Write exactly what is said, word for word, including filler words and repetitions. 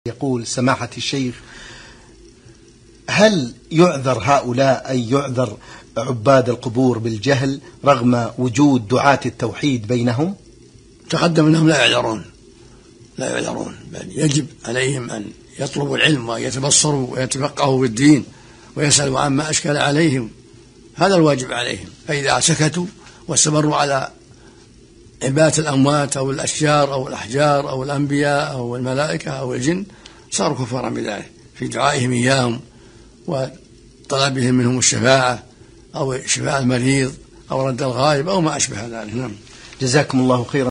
يقول سماحة الشيخ: هل يعذر هؤلاء أي يعذر عباد القبور بالجهل رغم وجود دعاة التوحيد بينهم؟ تقدم أنهم لا يعذرون لا يعذرون بل يجب عليهم أن يطلبوا العلم ويتبصروا ويتفقهوا في الدين ويسألوا عما أشكل عليهم، هذا الواجب عليهم. فإذا سكتوا واستمروا على عبادة الأموات أو الأشجار أو الأحجار أو الأنبياء أو الملائكة أو الجن صاروا كفارا بذلك في دعائهم إياهم وطلبهم منهم الشفاعة أو شفاء المريض أو رد الغائب أو ما أشبه ذلك. نعم. جزاكم الله خيرا.